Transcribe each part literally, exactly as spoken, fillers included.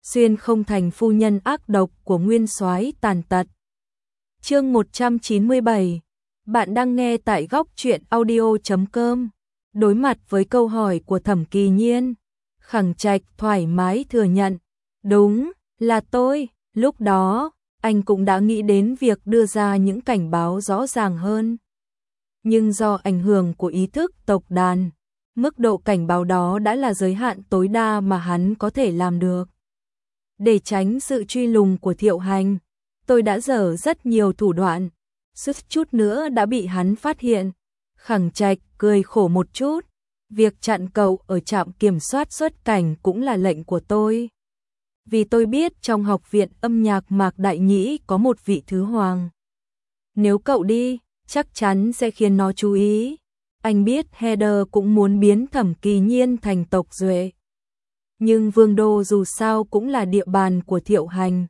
xuyên không thành phu nhân ác độc của nguyên soái tàn tật. Chương một trăm chín mươi bảy. Bạn đang nghe tại góc truyện audio chấm com. Đối mặt với câu hỏi của Thẩm Kỳ Nhiên, Khẳng Trạch thoải mái thừa nhận, đúng, là tôi. Lúc đó, anh cũng đã nghĩ đến việc đưa ra những cảnh báo rõ ràng hơn. Nhưng do ảnh hưởng của ý thức tộc đàn, mức độ cảnh báo đó đã là giới hạn tối đa mà hắn có thể làm được. Để tránh sự truy lùng của Thiệu Hành, tôi đã dở rất nhiều thủ đoạn, suýt chút nữa đã bị hắn phát hiện. Khẳng Trạch cười khổ một chút, việc chặn cậu ở trạm kiểm soát xuất cảnh cũng là lệnh của tôi. Vì tôi biết trong học viện âm nhạc Mạc Đại Nhĩ có một vị thứ hoàng. Nếu cậu đi, chắc chắn sẽ khiến nó chú ý. Anh biết Heather cũng muốn biến Thẩm Kỳ Nhiên thành tộc duệ. Nhưng Vương Đô dù sao cũng là địa bàn của Thiệu Hành.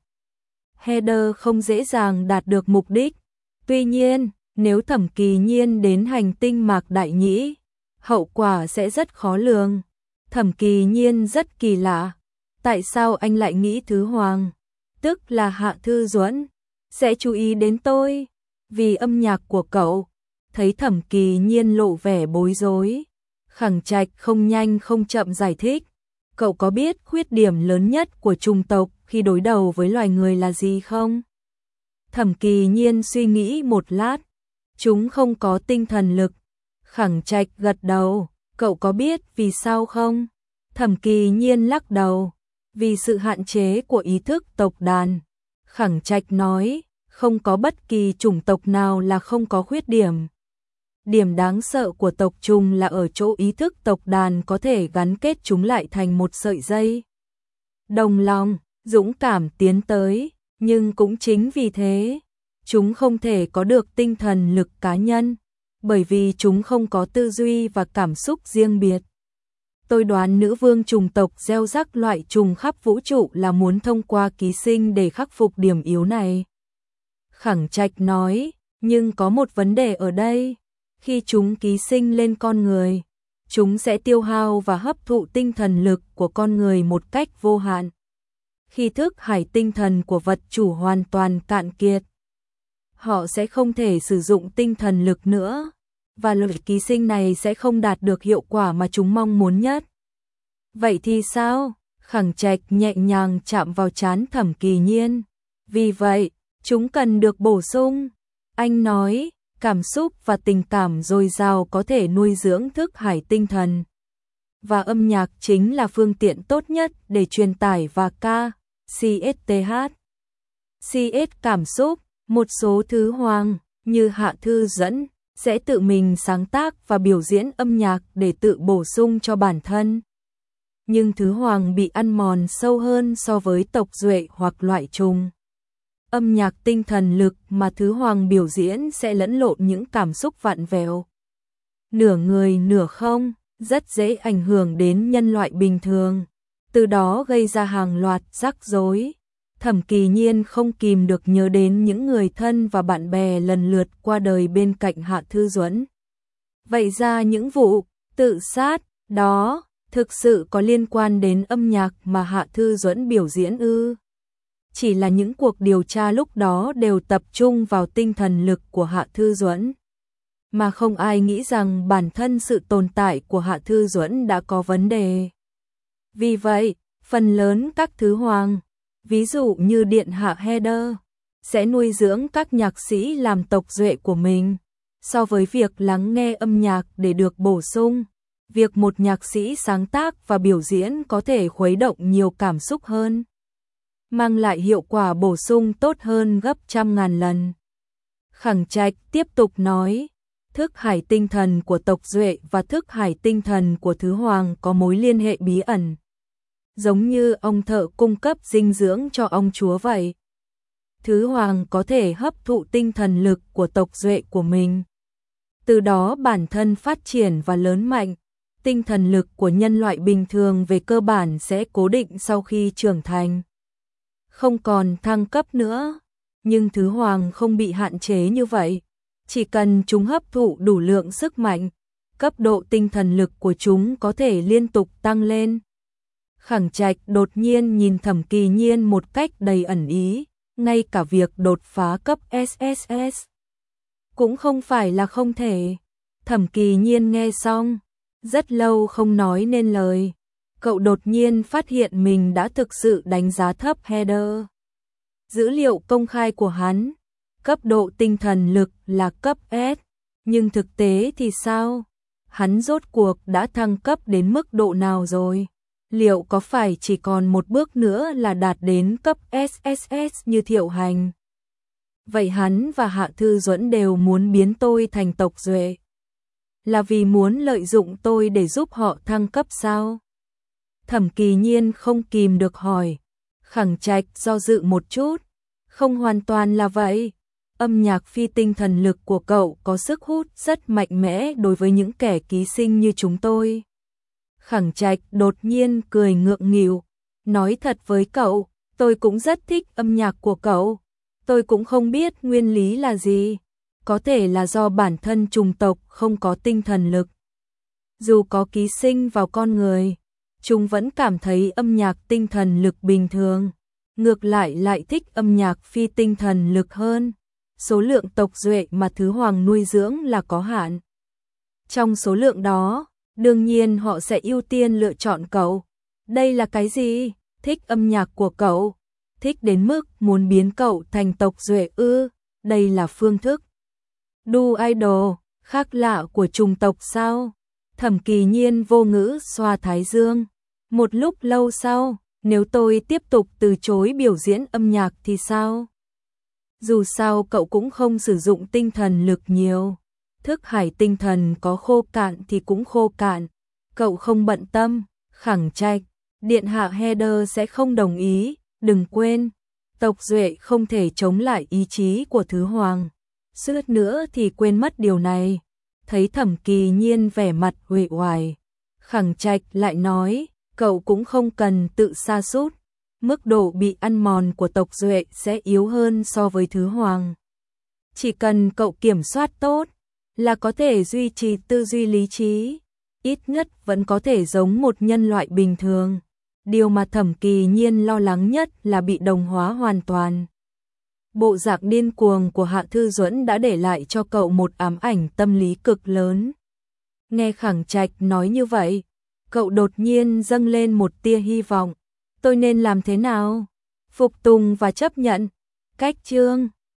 Heather không dễ dàng đạt được mục đích. Tuy nhiên, nếu Thẩm Kỳ Nhiên đến hành tinh Mạc Đại Nhĩ, hậu quả sẽ rất khó lường. Thẩm Kỳ Nhiên rất kỳ lạ. Tại sao anh lại nghĩ Thứ Hoàng, tức là Hạ Thư Duẫn, sẽ chú ý đến tôi? Vì âm nhạc của cậu. Thấy Thẩm Kỳ Nhiên lộ vẻ bối rối, Khẳng Trạch không nhanh không chậm giải thích. Cậu có biết khuyết điểm lớn nhất của chủng tộc khi đối đầu với loài người là gì không? Thẩm Kỳ Nhiên suy nghĩ một lát. Chúng không có tinh thần lực. Khẳng Trạch gật đầu. Cậu có biết vì sao không? Thẩm Kỳ Nhiên lắc đầu. Vì sự hạn chế của ý thức tộc đàn. Khẳng Trạch nói, không có bất kỳ chủng tộc nào là không có khuyết điểm. Điểm đáng sợ của tộc trùng là ở chỗ ý thức tộc đàn có thể gắn kết chúng lại thành một sợi dây. Đồng lòng, dũng cảm tiến tới, nhưng cũng chính vì thế, chúng không thể có được tinh thần lực cá nhân, bởi vì chúng không có tư duy và cảm xúc riêng biệt. Tôi đoán nữ vương trùng tộc gieo rắc loại trùng khắp vũ trụ là muốn thông qua ký sinh để khắc phục điểm yếu này. Khẳng Trạch nói, nhưng có một vấn đề ở đây. Khi chúng ký sinh lên con người, chúng sẽ tiêu hao và hấp thụ tinh thần lực của con người một cách vô hạn. Khi thức hải tinh thần của vật chủ hoàn toàn cạn kiệt, họ sẽ không thể sử dụng tinh thần lực nữa, và lực ký sinh này sẽ không đạt được hiệu quả mà chúng mong muốn nhất. Vậy thì sao? Khẳng Trạch nhẹ nhàng chạm vào trán Thẩm Kỳ Nhiên. Vì vậy, chúng cần được bổ sung. Anh nói, cảm xúc và tình cảm dồi dào có thể nuôi dưỡng thức hải tinh thần. Và âm nhạc chính là phương tiện tốt nhất để truyền tải và ca, xê ét tê hát. xê ét cảm xúc, một số thứ hoàng, như Hạ Thư Duẫn, sẽ tự mình sáng tác và biểu diễn âm nhạc để tự bổ sung cho bản thân. Nhưng thứ hoàng bị ăn mòn sâu hơn so với tộc duệ hoặc loại trùng. Âm nhạc tinh thần lực mà thứ hoàng biểu diễn sẽ lẫn lộn những cảm xúc vặn vẹo. Nửa người nửa không, rất dễ ảnh hưởng đến nhân loại bình thường, từ đó gây ra hàng loạt rắc rối. Thẩm Kỳ Nhiên không kìm được nhớ đến những người thân và bạn bè lần lượt qua đời bên cạnh Hạ Thư Duẫn. Vậy ra những vụ tự sát đó thực sự có liên quan đến âm nhạc mà Hạ Thư Duẫn biểu diễn ư? Chỉ là những cuộc điều tra lúc đó đều tập trung vào tinh thần lực của Hạ Thư Duẫn, mà không ai nghĩ rằng bản thân sự tồn tại của Hạ Thư Duẫn đã có vấn đề. Vì vậy, phần lớn các thứ hoàng, ví dụ như Điện Hạ Heather, sẽ nuôi dưỡng các nhạc sĩ làm tộc duệ của mình. So với việc lắng nghe âm nhạc để được bổ sung, việc một nhạc sĩ sáng tác và biểu diễn có thể khuấy động nhiều cảm xúc hơn, mang lại hiệu quả bổ sung tốt hơn gấp trăm ngàn lần. Khẳng Trạch tiếp tục nói, thức hải tinh thần của tộc duệ và thức hải tinh thần của thứ hoàng có mối liên hệ bí ẩn. Giống như ông thợ cung cấp dinh dưỡng cho ông chúa vậy. Thứ hoàng có thể hấp thụ tinh thần lực của tộc duệ của mình. Từ đó bản thân phát triển và lớn mạnh. Tinh thần lực của nhân loại bình thường về cơ bản sẽ cố định sau khi trưởng thành, không còn thăng cấp nữa. Nhưng thứ hoàng không bị hạn chế như vậy. Chỉ cần chúng hấp thụ đủ lượng sức mạnh, cấp độ tinh thần lực của chúng có thể liên tục tăng lên. Khẳng Trạch đột nhiên nhìn Thẩm Kỳ Nhiên một cách đầy ẩn ý, ngay cả việc đột phá cấp ét ét ét cũng không phải là không thể. Thẩm Kỳ Nhiên nghe xong, rất lâu không nói nên lời. Cậu đột nhiên phát hiện mình đã thực sự đánh giá thấp Heather. Dữ liệu công khai của hắn, cấp độ tinh thần lực là cấp S, nhưng thực tế thì sao? Hắn rốt cuộc đã thăng cấp đến mức độ nào rồi? Liệu có phải chỉ còn một bước nữa là đạt đến cấp ét ét ét như Thiệu Hành? Vậy hắn và Hạ Thư Duẫn đều muốn biến tôi thành tộc duệ. Là vì muốn lợi dụng tôi để giúp họ thăng cấp sao? Thẩm Kỳ Nhiên không kìm được hỏi. Khẳng Trạch do dự một chút. Không hoàn toàn là vậy. Âm nhạc phi tinh thần lực của cậu có sức hút rất mạnh mẽ đối với những kẻ ký sinh như chúng tôi. Khẳng Trạch đột nhiên cười ngượng nghịu. Nói thật với cậu, tôi cũng rất thích âm nhạc của cậu. Tôi cũng không biết nguyên lý là gì. Có thể là do bản thân chủng tộc không có tinh thần lực. Dù có ký sinh vào con người, chúng vẫn cảm thấy âm nhạc tinh thần lực bình thường. Ngược lại lại thích âm nhạc phi tinh thần lực hơn. Số lượng tộc duệ mà Thứ Hoàng nuôi dưỡng là có hạn. Trong số lượng đó, đương nhiên họ sẽ ưu tiên lựa chọn cậu. Đây là cái gì? Thích âm nhạc của cậu? Thích đến mức muốn biến cậu thành tộc duệ ư? Đây là phương thức đu idol khác lạ của chủng tộc sao? Thẩm Kỳ Nhiên vô ngữ xoa thái dương. Một lúc lâu sau, nếu tôi tiếp tục từ chối biểu diễn âm nhạc thì sao? Dù sao cậu cũng không sử dụng tinh thần lực nhiều. Thức hải tinh thần có khô cạn thì cũng khô cạn. Cậu không bận tâm. Khẳng Trạch, điện hạ Heather sẽ không đồng ý. Đừng quên, tộc duệ không thể chống lại ý chí của Thứ Hoàng. Suýt nữa thì quên mất điều này. Thấy Thẩm Kỳ Nhiên vẻ mặt uể oải, Khẳng Trạch lại nói, cậu cũng không cần tự sa sút. Mức độ bị ăn mòn của tộc duệ sẽ yếu hơn so với Thứ Hoàng. Chỉ cần cậu kiểm soát tốt, là có thể duy trì tư duy lý trí. Ít nhất vẫn có thể giống một nhân loại bình thường. Điều mà Thẩm Kỳ Nhiên lo lắng nhất là bị đồng hóa hoàn toàn. Bộ dạng điên cuồng của Hạ Thư Duẫn đã để lại cho cậu một ám ảnh tâm lý cực lớn. Nghe Khẳng Trạch nói như vậy, cậu đột nhiên dâng lên một tia hy vọng. Tôi nên làm thế nào? Phục tùng và chấp nhận. Cách chương